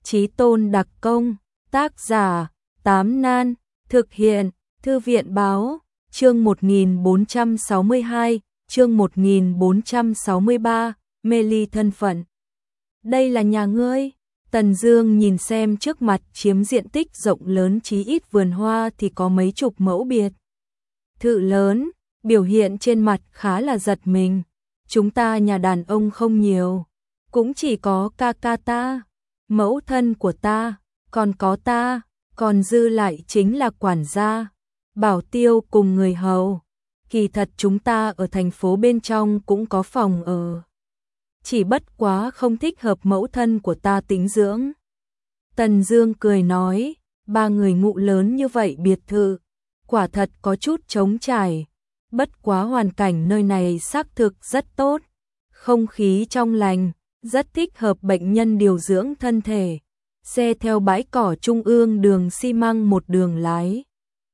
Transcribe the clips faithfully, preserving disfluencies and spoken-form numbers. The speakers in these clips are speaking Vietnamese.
Chí tôn đặc công, tác giả, Tám Nan, thực hiện, Thư viện báo, chương một nghìn bốn trăm sáu mươi hai, chương một nghìn bốn trăm sáu mươi ba, mê ly thân phận. Đây là nhà ngươi? Tần Dương nhìn xem trước mặt chiếm diện tích rộng lớn, chí ít vườn hoa thì có mấy chục mẫu biệt thự lớn, biểu hiện trên mặt khá là giật mình. Chúng ta nhà đàn ông không nhiều, cũng chỉ có ca ca ta, mẫu thân của ta, còn có ta, còn dư lại chính là quản gia, bảo tiêu cùng người hầu. Kỳ thật chúng ta ở thành phố bên trong cũng có phòng ở, chỉ bất quá không thích hợp mẫu thân của ta tĩnh dưỡng. Tần Dương cười nói, ba người ngụ lớn như vậy biệt thự, quả thật có chút trống trải, bất quá hoàn cảnh nơi này xác thực rất tốt, không khí trong lành, rất thích hợp bệnh nhân điều dưỡng thân thể. Xe theo bãi cỏ trung ương đường xi măng một đường lái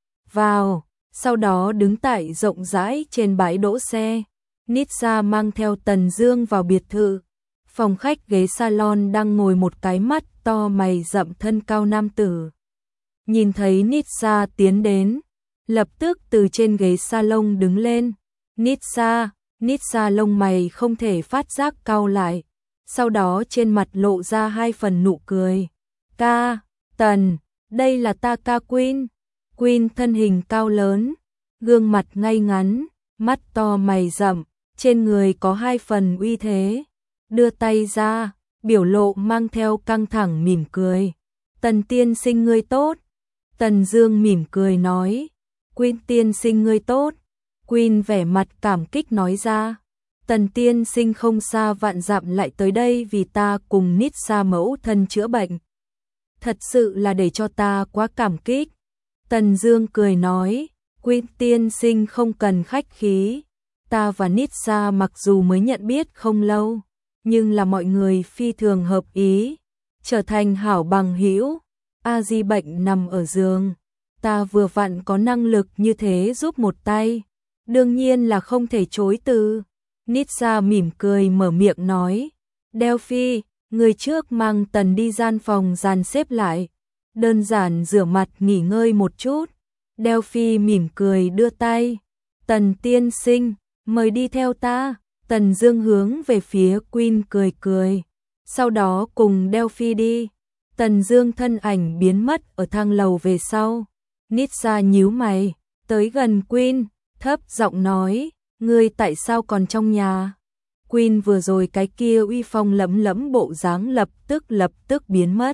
vào, sau đó đứng tại rộng rãi trên bãi đỗ xe. Nitsa mang theo Tần Dương vào biệt thự. Phòng khách ghế salon đang ngồi một cái mắt to mày rậm thân cao nam tử. Nhìn thấy Nitsa tiến đến, lập tức từ trên ghế salon đứng lên. Nitsa, Nitsa lông mày không thể phát giác cau lại, sau đó trên mặt lộ ra hai phần nụ cười. Ca, Tần, đây là ta ca Queen. Queen thân hình cao lớn, gương mặt ngay ngắn, mắt to mày rậm, trên người có hai phần uy thế. Đưa tay ra, biểu lộ mang theo căng thẳng mỉm cười. Tần tiên sinh ngươi tốt. Tần Dương mỉm cười nói. Queen tiên sinh ngươi tốt. Queen vẻ mặt cảm kích nói ra. Tần tiên sinh không xa vạn dặm lại tới đây vì ta cùng Nitsa mẫu thân chữa bệnh. Thật sự là để cho ta quá cảm kích. Tần Dương cười nói, Queen tiên sinh không cần khách khí. Ta và Nitsa mặc dù mới nhận biết không lâu, nhưng là mọi người phi thường hợp ý, trở thành hảo bằng hữu. A Di bệnh nằm ở giường, ta vừa vặn có năng lực như thế giúp một tay, đương nhiên là không thể chối từ. Nitsa mỉm cười mở miệng nói, Delphi, người trước mang Tần đi gian phòng dàn xếp lại, đơn giản rửa mặt nghỉ ngơi một chút. Delphi mỉm cười đưa tay, Tần tiên sinh, mời đi theo ta. Tần Dương hướng về phía Queen cười cười, sau đó cùng Delphi đi. Tần Dương thân ảnh biến mất ở thang lầu về sau. Nitsa nhíu mày, tới gần Queen, thấp giọng nói, ngươi tại sao còn trong nhà? Queen vừa rồi cái kia uy phong lẫm lẫm bộ dáng lập tức lập tức biến mất.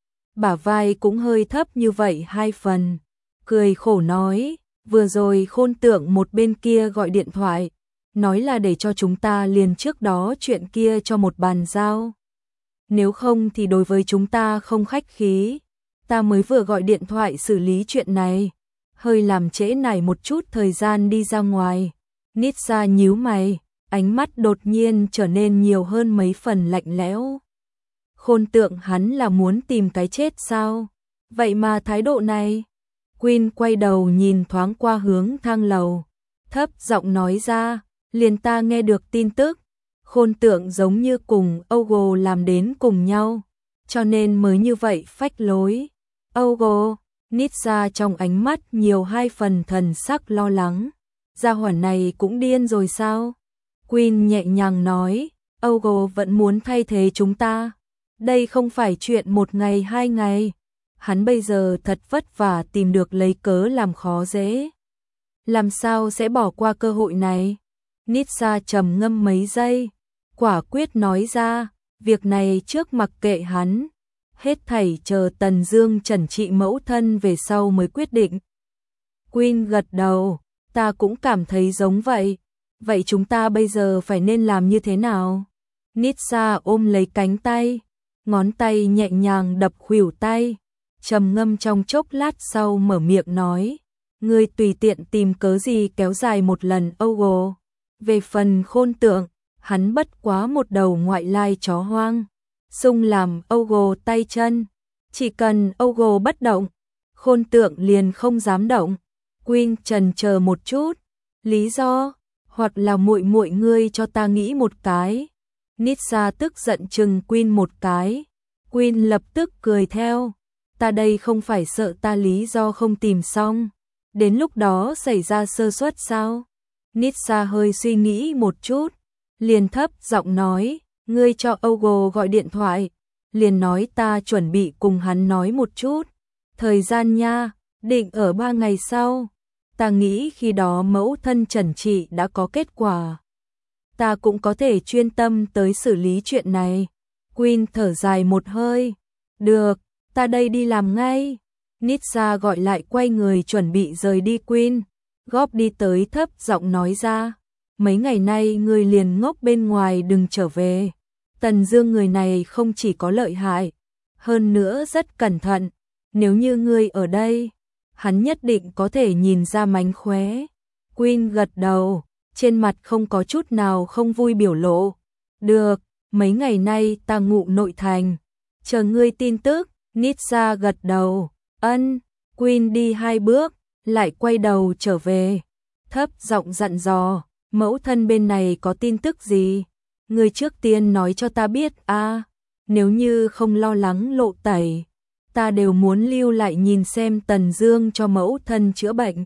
Bả vai cũng hơi thấp như vậy hai phần, cười khổ nói, vừa rồi Khôn Tượng một bên kia gọi điện thoại, nói là để cho chúng ta liền trước đó chuyện kia cho một bàn giao. Nếu không thì đối với chúng ta không khách khí, ta mới vừa gọi điện thoại xử lý chuyện này, hơi làm trễ nải một chút thời gian đi ra ngoài. Nitsa nhíu mày, ánh mắt đột nhiên trở nên nhiều hơn mấy phần lạnh lẽo. Khôn Tượng hắn là muốn tìm cái chết sao? Vậy mà thái độ này. Queen quay đầu nhìn thoáng qua hướng thang lầu, thấp giọng nói ra, liền ta nghe được tin tức, Khôn Tượng giống như cùng Ogo làm đến cùng nhau, cho nên mới như vậy phách lối. Ogo, Nitsa trong ánh mắt nhiều hai phần thần sắc lo lắng. Gia hỏa này cũng điên rồi sao? Queen nhẹ nhàng nói, Ogo vẫn muốn thay thế chúng ta. Đây không phải chuyện một ngày hai ngày. Hắn bây giờ thật vất vả tìm được lấy cớ làm khó dễ. Làm sao sẽ bỏ qua cơ hội này? Nitsa trầm ngâm mấy giây, quả quyết nói ra, việc này trước mặc kệ hắn, hết thảy chờ Tần Dương trần trị mẫu thân về sau mới quyết định. Queen gật đầu, ta cũng cảm thấy giống vậy. Vậy chúng ta bây giờ phải nên làm như thế nào? Nitsa ôm lấy cánh tay, ngón tay nhẹ nhàng đập khuỷu tay, trầm ngâm trong chốc lát sau mở miệng nói, ngươi tùy tiện tìm cớ gì kéo dài một lần Ogo. Về phần Khôn Tượng, hắn bất quá một đầu ngoại lai chó hoang, xung làm Ogo tay chân, chỉ cần Ogo bất động, Khôn Tượng liền không dám động. Queen chần chờ một chút, lý do, hoặc là muội muội ngươi cho ta nghĩ một cái. Nitsa tức giận chừng Queen một cái, Queen lập tức cười theo. Ta đây không phải sợ ta lý do không tìm xong. Đến lúc đó xảy ra sơ suất sao? Nitsa hơi suy nghĩ một chút. Liền thấp giọng nói. Ngươi cho Ogo gọi điện thoại. Liền nói ta chuẩn bị cùng hắn nói một chút. Thời gian nha, định ở ba ngày sau. Ta nghĩ khi đó mẫu thân trần trị đã có kết quả. Ta cũng có thể chuyên tâm tới xử lý chuyện này. Queen thở dài một hơi. Được, ta đây đi làm ngay. Nitsa gọi lại quay người chuẩn bị rời đi. Queen góp đi tới thấp giọng nói ra. Mấy ngày nay ngươi liền ngốc bên ngoài đừng trở về. Tần Dương người này không chỉ có lợi hại, hơn nữa rất cẩn thận. Nếu như ngươi ở đây, hắn nhất định có thể nhìn ra mánh khóe. Queen gật đầu, trên mặt không có chút nào không vui biểu lộ. Được, mấy ngày nay ta ngụ nội thành, chờ ngươi tin tức. Nitsa gật đầu, ân. Queen đi hai bước, lại quay đầu trở về, thấp giọng dặn dò, mẫu thân bên này có tin tức gì? Ngươi trước tiên nói cho ta biết a, à, nếu như không lo lắng lộ tẩy, ta đều muốn lưu lại nhìn xem Tần Dương cho mẫu thân chữa bệnh.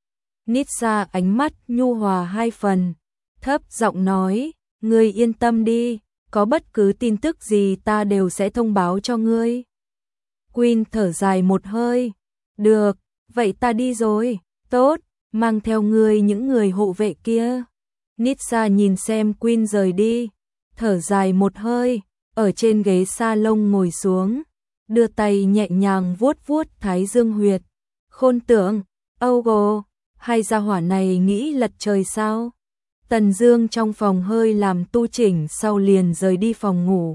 Nitsa ánh mắt nhu hòa hai phần, thấp giọng nói, ngươi yên tâm đi, có bất cứ tin tức gì ta đều sẽ thông báo cho ngươi. Queen thở dài một hơi, được, vậy ta đi rồi, tốt, mang theo ngươi những người hộ vệ kia. Nitsa nhìn xem Queen rời đi, thở dài một hơi, ở trên ghế salon ngồi xuống, đưa tay nhẹ nhàng vuốt vuốt thái dương huyệt. Khôn tưởng, Ogo, hai gia hỏa này nghĩ lật trời sao? Tần Dương trong phòng hơi làm tu chỉnh sau liền rời đi phòng ngủ.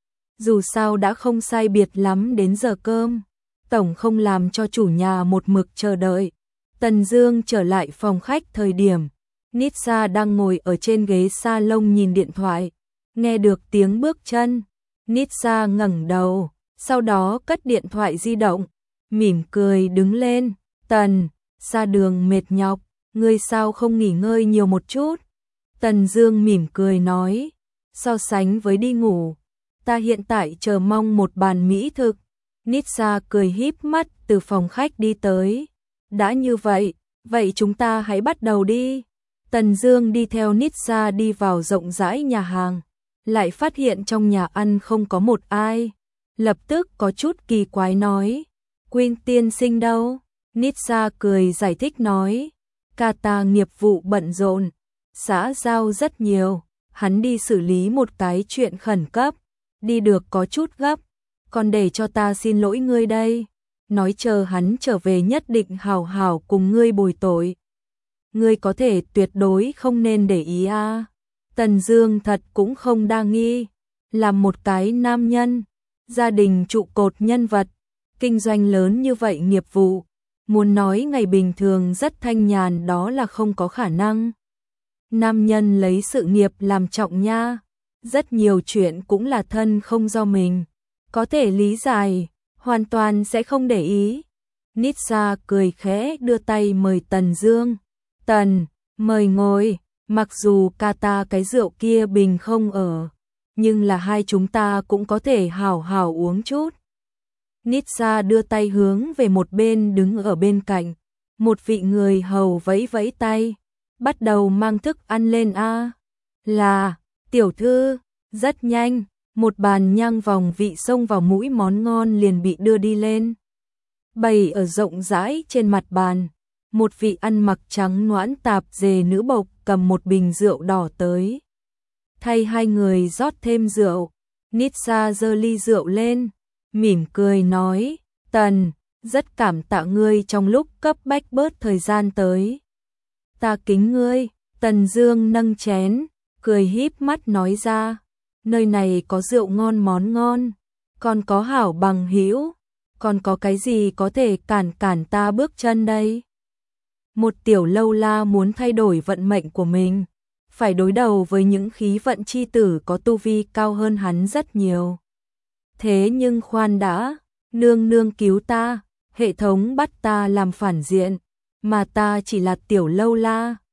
Dù sao đã không sai biệt lắm đến giờ cơm, tổng không làm cho chủ nhà một mực chờ đợi. Tần Dương trở lại phòng khách thời điểm Nitsa đang ngồi ở trên ghế salon nhìn điện thoại, nghe được tiếng bước chân. Nitsa ngẩng đầu, sau đó cất điện thoại di động, mỉm cười đứng lên. Tần, xa đường mệt nhọc, ngươi sao không nghỉ ngơi nhiều một chút? Tần Dương mỉm cười nói, so sánh với đi ngủ, ta hiện tại chờ mong một bàn mỹ thực. Nitsa cười híp mắt từ phòng khách đi tới. Đã như vậy, vậy chúng ta hãy bắt đầu đi. Tần Dương đi theo Nitsa đi vào rộng rãi nhà hàng, lại phát hiện trong nhà ăn không có một ai. Lập tức có chút kỳ quái nói, Queen tiên sinh đâu? Nitsa cười giải thích nói, Kata nghiệp vụ bận rộn, xã giao rất nhiều, hắn đi xử lý một cái chuyện khẩn cấp, đi được có chút gấp, còn để cho ta xin lỗi ngươi đây. Nói chờ hắn trở về nhất định hào hào cùng ngươi bồi tội. Ngươi có thể tuyệt đối không nên để ý a. À. Tần Dương thật cũng không đa nghi, làm một cái nam nhân, gia đình trụ cột nhân vật, kinh doanh lớn như vậy nghiệp vụ, muốn nói ngày bình thường rất thanh nhàn đó là không có khả năng. Nam nhân lấy sự nghiệp làm trọng nha, rất nhiều chuyện cũng là thân không do mình, có thể lý giải, hoàn toàn sẽ không để ý. Nitsa cười khẽ đưa tay mời Tần Dương. Tần, mời ngồi, mặc dù Kata cái rượu kia bình không ở, nhưng là hai chúng ta cũng có thể hào hào uống chút. Nitsa đưa tay hướng về một bên đứng ở bên cạnh, một vị người hầu vẫy vẫy tay, bắt đầu mang thức ăn lên a. À. Là, tiểu thư, rất nhanh, một bàn nhang vòng vị xông vào mũi món ngon liền bị đưa đi lên. Bày ở rộng rãi trên mặt bàn, một vị ăn mặc trắng nõn tạp dề nữ bộc cầm một bình rượu đỏ tới. Thay hai người rót thêm rượu, Nitsa giơ ly rượu lên, mỉm cười nói, Tần, rất cảm tạ ngươi trong lúc cấp bách bớt thời gian tới. Ta kính ngươi. Tần Dương nâng chén, cười híp mắt nói ra, nơi này có rượu ngon món ngon, còn có hảo bằng hữu, còn có cái gì có thể cản cản ta bước chân đây? Một tiểu lâu la muốn thay đổi vận mệnh của mình, phải đối đầu với những khí vận chi tử có tu vi cao hơn hắn rất nhiều. Thế nhưng khoan đã, nương nương cứu ta, hệ thống bắt ta làm phản diện, mà ta chỉ là tiểu lâu la,